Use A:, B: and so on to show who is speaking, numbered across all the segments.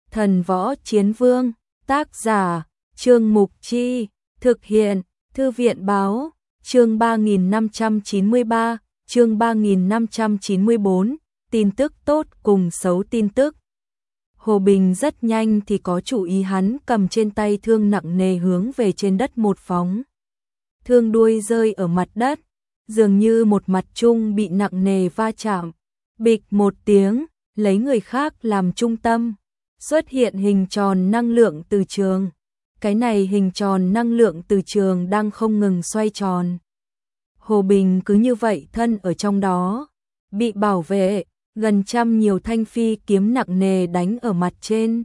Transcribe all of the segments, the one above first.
A: Thần Võ Chiến Vương, tác giả, Trương Mục Chi, thực hiện, Thư viện Báo, chương 3593, chương 3594, tin tức tốt cùng xấu tin tức. Hồ Bình rất nhanh thì có chủ ý, hắn cầm trên tay thương nặng nề hướng về trên đất một phóng. Thương đuôi rơi ở mặt đất, dường như một mặt trung bị nặng nề va chạm. Bịch một tiếng, lấy người khác làm trung tâm, xuất hiện hình tròn năng lượng từ trường. Cái này hình tròn năng lượng từ trường đang không ngừng xoay tròn. Hồ Bình cứ như vậy thân ở trong đó, bị bảo vệ, gần trăm nhiều thanh phi kiếm nặng nề đánh ở mặt trên.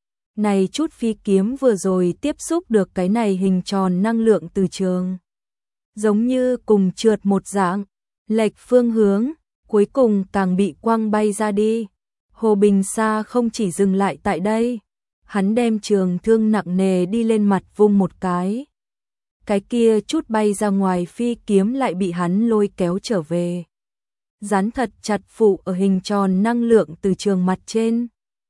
A: Này chút phi kiếm vừa rồi tiếp xúc được cái này hình tròn năng lượng từ trường, giống như cùng trượt một dạng, lệch phương hướng, cuối cùng càng bị quăng bay ra đi. Hồ Bình Sa không chỉ dừng lại tại đây, hắn đem trường thương nặng nề đi lên mặt vung một cái. Cái kia chút bay ra ngoài phi kiếm lại bị hắn lôi kéo trở về, dán thật chặt phụ ở hình tròn năng lượng từ trường mặt trên.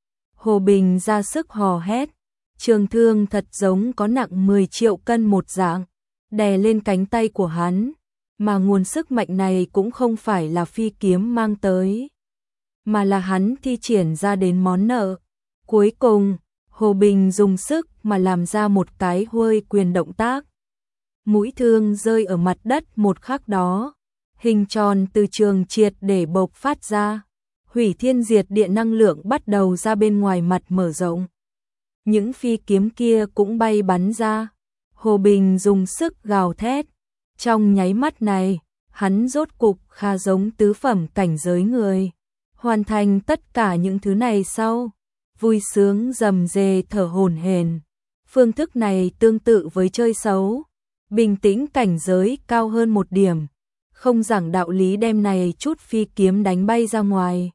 A: Hồ Bình ra sức hò hét, trường thương thật giống có nặng 10 triệu cân một dạng, đè lên cánh tay của hắn, mà nguồn sức mạnh này cũng không phải là phi kiếm mang tới, mà là hắn thi triển ra đến món nợ. Cuối cùng, Hồ Bình dùng sức mà làm ra một cái huôi quyền động tác. Mũi thương rơi ở mặt đất một khắc đó, hình tròn từ trường triệt để bộc phát ra, hủy thiên diệt địa năng lượng bắt đầu ra bên ngoài mặt mở rộng. Những phi kiếm kia cũng bay bắn ra. Hồ Bình dùng sức gào thét. Trong nháy mắt này, hắn rốt cục khá giống tứ phẩm cảnh giới người. Hoàn thành tất cả những thứ này sau, vui sướng rầm rề thở hổn hển. Phương thức này tương tự với chơi xấu, bình tĩnh cảnh giới cao hơn một điểm, không giảng đạo lý đem này chút phi kiếm đánh bay ra ngoài.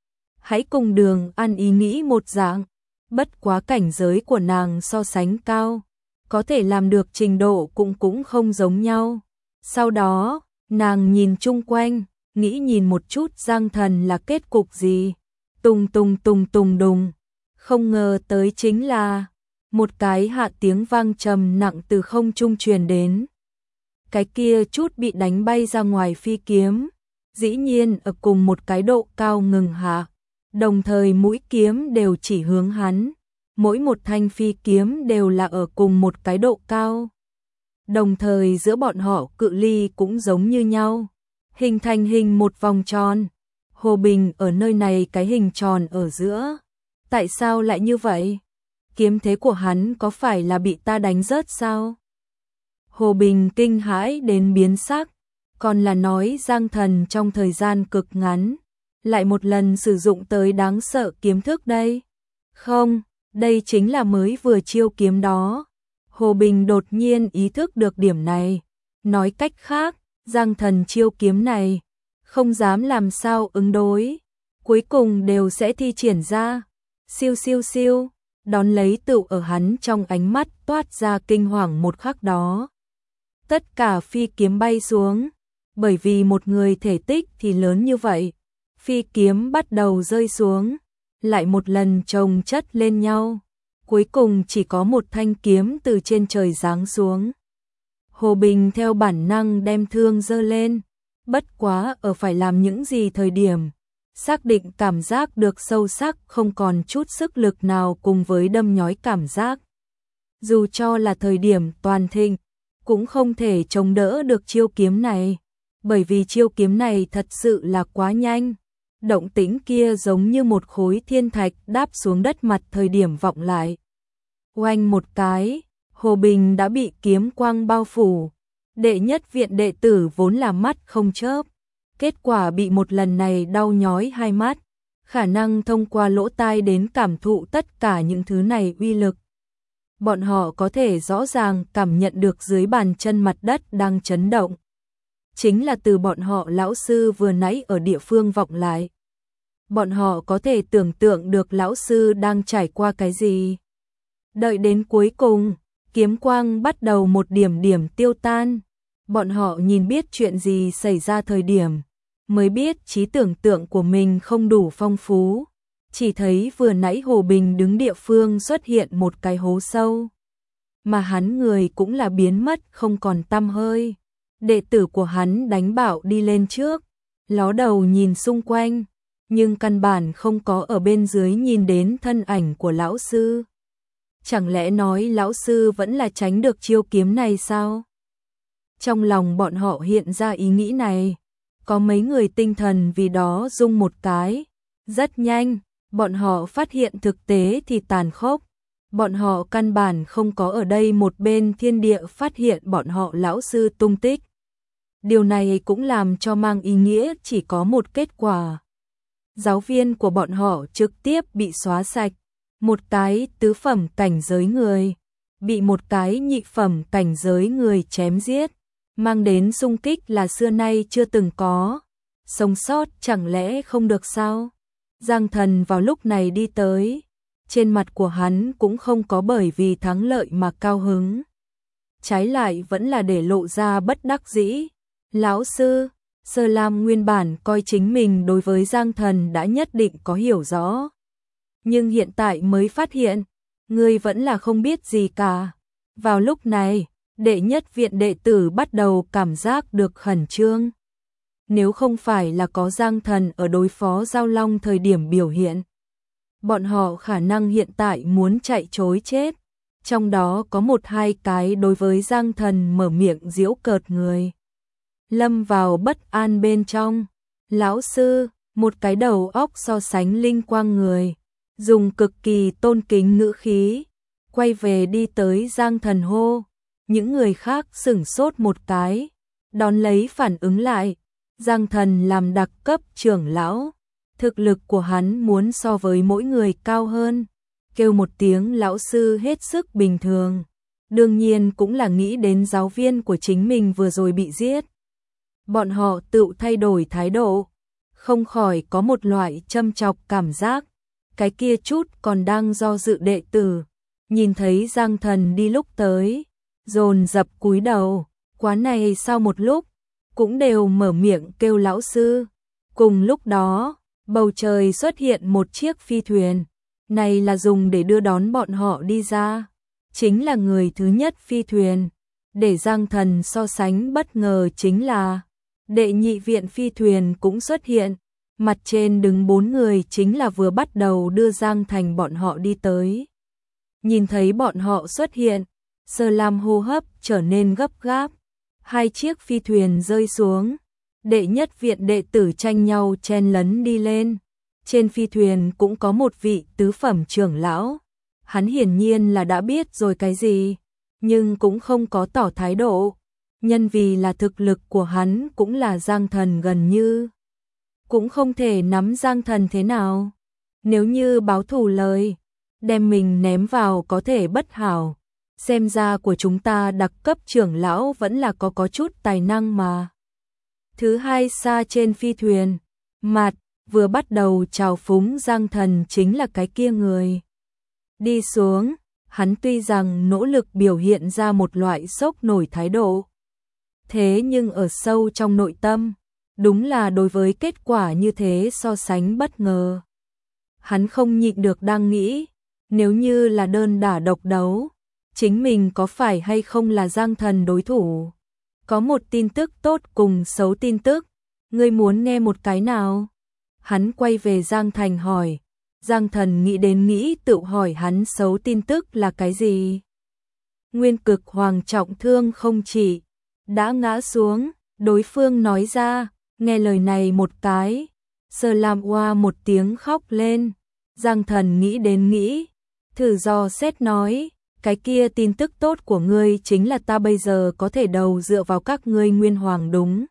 A: Hãy cùng Đường An ý nghĩ một dạng, bất quá cảnh giới của nàng so sánh cao, có thể làm được trình độ cũng không giống nhau. Sau đó, nàng nhìn chung quanh, nghĩ nhìn một chút Giang Thần là kết cục gì. Tùng tùng tùng tùng đùng, không ngờ tới chính là một cái hạ tiếng vang trầm nặng từ không trung truyền đến. Cái kia chút bị đánh bay ra ngoài phi kiếm, dĩ nhiên ở cùng một cái độ cao ngừng hạ, đồng thời mũi kiếm đều chỉ hướng hắn, mỗi một thanh phi kiếm đều là ở cùng một cái độ cao. Đồng thời giữa bọn họ cự ly cũng giống như nhau, hình thành hình một vòng tròn. Hồ Bình ở nơi này cái hình tròn ở giữa. Tại sao lại như vậy? Kiếm thế của hắn có phải là bị ta đánh rớt sao? Hồ Bình kinh hãi đến biến sắc, còn là nói Giang Thần trong thời gian cực ngắn, lại một lần sử dụng tới đáng sợ kiếm thức đây. Không, đây chính là mới vừa chiêu kiếm đó. Hồ Bình đột nhiên ý thức được điểm này. Nói cách khác, Giang Thần chiêu kiếm này, không dám làm sao ứng đối, cuối cùng đều sẽ thi triển ra. Siêu siêu siêu, đón lấy tựu ở hắn trong ánh mắt toát ra kinh hoàng một khắc đó. Tất cả phi kiếm bay xuống, bởi vì một người thể tích thì lớn như vậy, phi kiếm bắt đầu rơi xuống, lại một lần chồng chất lên nhau, cuối cùng chỉ có một thanh kiếm từ trên trời giáng xuống. Hồ Bình theo bản năng đem thương giơ lên, bất quá ở phải làm những gì thời điểm, xác định cảm giác được sâu sắc không còn chút sức lực nào cùng với đâm nhói cảm giác. Dù cho là thời điểm toàn thịnh, cũng không thể chống đỡ được chiêu kiếm này, bởi vì chiêu kiếm này thật sự là quá nhanh. Động tĩnh kia giống như một khối thiên thạch đáp xuống đất mặt thời điểm vọng lại. Oanh một cái, Hồ Bình đã bị kiếm quang bao phủ. Đệ nhất viện đệ tử vốn là mắt không chớp, kết quả bị một lần này đau nhói hai mắt, khả năng thông qua lỗ tai đến cảm thụ tất cả những thứ này uy lực. Bọn họ có thể rõ ràng cảm nhận được dưới bàn chân mặt đất đang chấn động. Chính là từ bọn họ lão sư vừa nãy ở địa phương vọng lại. Bọn họ có thể tưởng tượng được lão sư đang trải qua cái gì. Đợi đến cuối cùng, kiếm quang bắt đầu một điểm điểm tiêu tan. Bọn họ nhìn biết chuyện gì xảy ra thời điểm, mới biết trí tưởng tượng của mình không đủ phong phú. chỉ thấy vừa nãy Hồ Bình đứng địa phương xuất hiện một cái hố sâu. Mà hắn người cũng là biến mất không còn tăm hơi. Đệ tử của hắn đánh bạo đi lên trước, ló đầu nhìn xung quanh, nhưng căn bản không có ở bên dưới nhìn đến thân ảnh của lão sư. Chẳng lẽ nói lão sư vẫn là tránh được chiêu kiếm này sao? Trong lòng bọn họ hiện ra ý nghĩ này, có mấy người tinh thần vì đó rung một cái. Rất nhanh, bọn họ phát hiện thực tế thì tàn khốc. Bọn họ căn bản không có ở đây một bên thiên địa phát hiện bọn họ lão sư tung tích. Điều này cũng làm cho mang ý nghĩa chỉ có một kết quả. Giáo viên của bọn họ trực tiếp bị xóa sạch. Một cái tứ phẩm cảnh giới người, bị một cái nhị phẩm cảnh giới người chém giết, mang đến xung kích là xưa nay chưa từng có. Sống sót chẳng lẽ không được sao? Giang Thần vào lúc này đi tới, trên mặt của hắn cũng không có bởi vì thắng lợi mà cao hứng. Trái lại vẫn là để lộ ra bất đắc dĩ. Lão sư, Sơ Lam nguyên bản coi chính mình đối với Giang Thần đã nhất định có hiểu rõ. Nhưng hiện tại mới phát hiện, ngươi vẫn là không biết gì cả. Vào lúc này, đệ nhất viện đệ tử bắt đầu cảm giác được khẩn trương. Nếu không phải là có Giang Thần ở đối phó Giao Long thời điểm biểu hiện, bọn họ khả năng hiện tại muốn chạy trối chết. Trong đó có một hai cái đối với Giang Thần mở miệng giễu cợt người. Lâm vào bất an bên trong. Lão sư, một cái đầu óc so sánh linh quang người, dùng cực kỳ tôn kính ngữ khí, quay về đi tới Giang Thần hô. Những người khác sửng sốt một cái, đón lấy phản ứng lại. Giang Thần làm đặc cấp trưởng lão, thực lực của hắn muốn so với mỗi người cao hơn. Kêu một tiếng lão sư hết sức bình thường. Đương nhiên cũng là nghĩ đến giáo viên của chính mình vừa rồi bị giết. Bọn họ tự thay đổi thái độ, không khỏi có một loại châm chọc cảm giác. Cái kia chút còn đang do dự đệ tử, nhìn thấy Giang Thần đi lúc tới, dồn dập cúi đầu. Quá này sau một lúc, cũng đều mở miệng kêu lão sư. Cùng lúc đó, bầu trời xuất hiện một chiếc phi thuyền. Này là dùng để đưa đón bọn họ đi ra. Chính là người thứ nhất phi thuyền. Để Giang Thần so sánh bất ngờ chính là đệ nhị viện phi thuyền cũng xuất hiện. Mặt trên đứng 4 người chính là vừa bắt đầu đưa Giang Thành bọn họ đi tới. Nhìn thấy bọn họ xuất hiện, Sơ Lam hô hấp trở nên gấp gáp. Hai chiếc phi thuyền rơi xuống. Đệ nhất viện đệ tử tranh nhau chen lấn đi lên. Trên phi thuyền cũng có một vị tứ phẩm trưởng lão. Hắn hiển nhiên là đã biết rồi cái gì, nhưng cũng không có tỏ thái độ. Nhân vì là thực lực của hắn cũng là Giang Thần gần như cũng không thể nắm Giang Thần thế nào. Nếu như báo thù lời, đem mình ném vào có thể bất hảo. Xem ra của chúng ta đặc cấp trưởng lão vẫn là có chút tài năng mà. Thứ hai xa trên phi thuyền, mặt vừa bắt đầu chào phúng Giang Thần chính là cái kia người. Đi xuống, hắn tuy rằng nỗ lực biểu hiện ra một loại sốc nổi thái độ. Thế nhưng ở sâu trong nội tâm, đúng là đối với kết quả như thế so sánh bất ngờ. Hắn không nhịn được đang nghĩ, nếu như là đơn đả độc đấu, chính mình có phải hay không là Giang Thần đối thủ? Có một tin tức tốt cùng xấu tin tức, ngươi muốn nghe một cái nào? Hắn quay về Giang Thành hỏi. Giang Thần nghĩ đến nghĩ tự hỏi hắn xấu tin tức là cái gì? Nguyên Cực Hoàng trọng thương không chỉ, đã ngã xuống, đối phương nói ra, nghe lời này một cái. Sơ Lam oa một tiếng khóc lên. Giang Thần nghĩ đến nghĩ, thử dò xét nói, cái kia tin tức tốt của ngươi chính là ta bây giờ có thể đầu dựa vào các ngươi Nguyên Hoàng đúng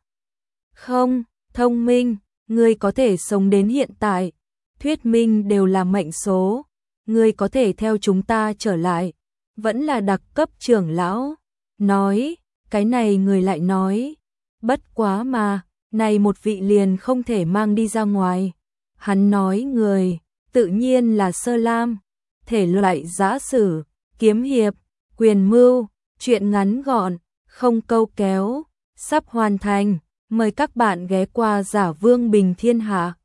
A: không? Thông minh, ngươi có thể sống đến hiện tại, thuyết minh đều là mệnh số, ngươi có thể theo chúng ta trở lại, vẫn là đặc cấp trưởng lão. Nói, cái này người lại nói, bất quá mà, này một vị liền không thể mang đi ra ngoài. Hắn nói người, tự nhiên là Sơ Lam, thể loại giã sử, kiếm hiệp, quyền mưu, chuyện ngắn gọn, không câu kéo, sắp hoàn thành. Mời các bạn ghé qua Giả Vương Bình Thiên Hạ.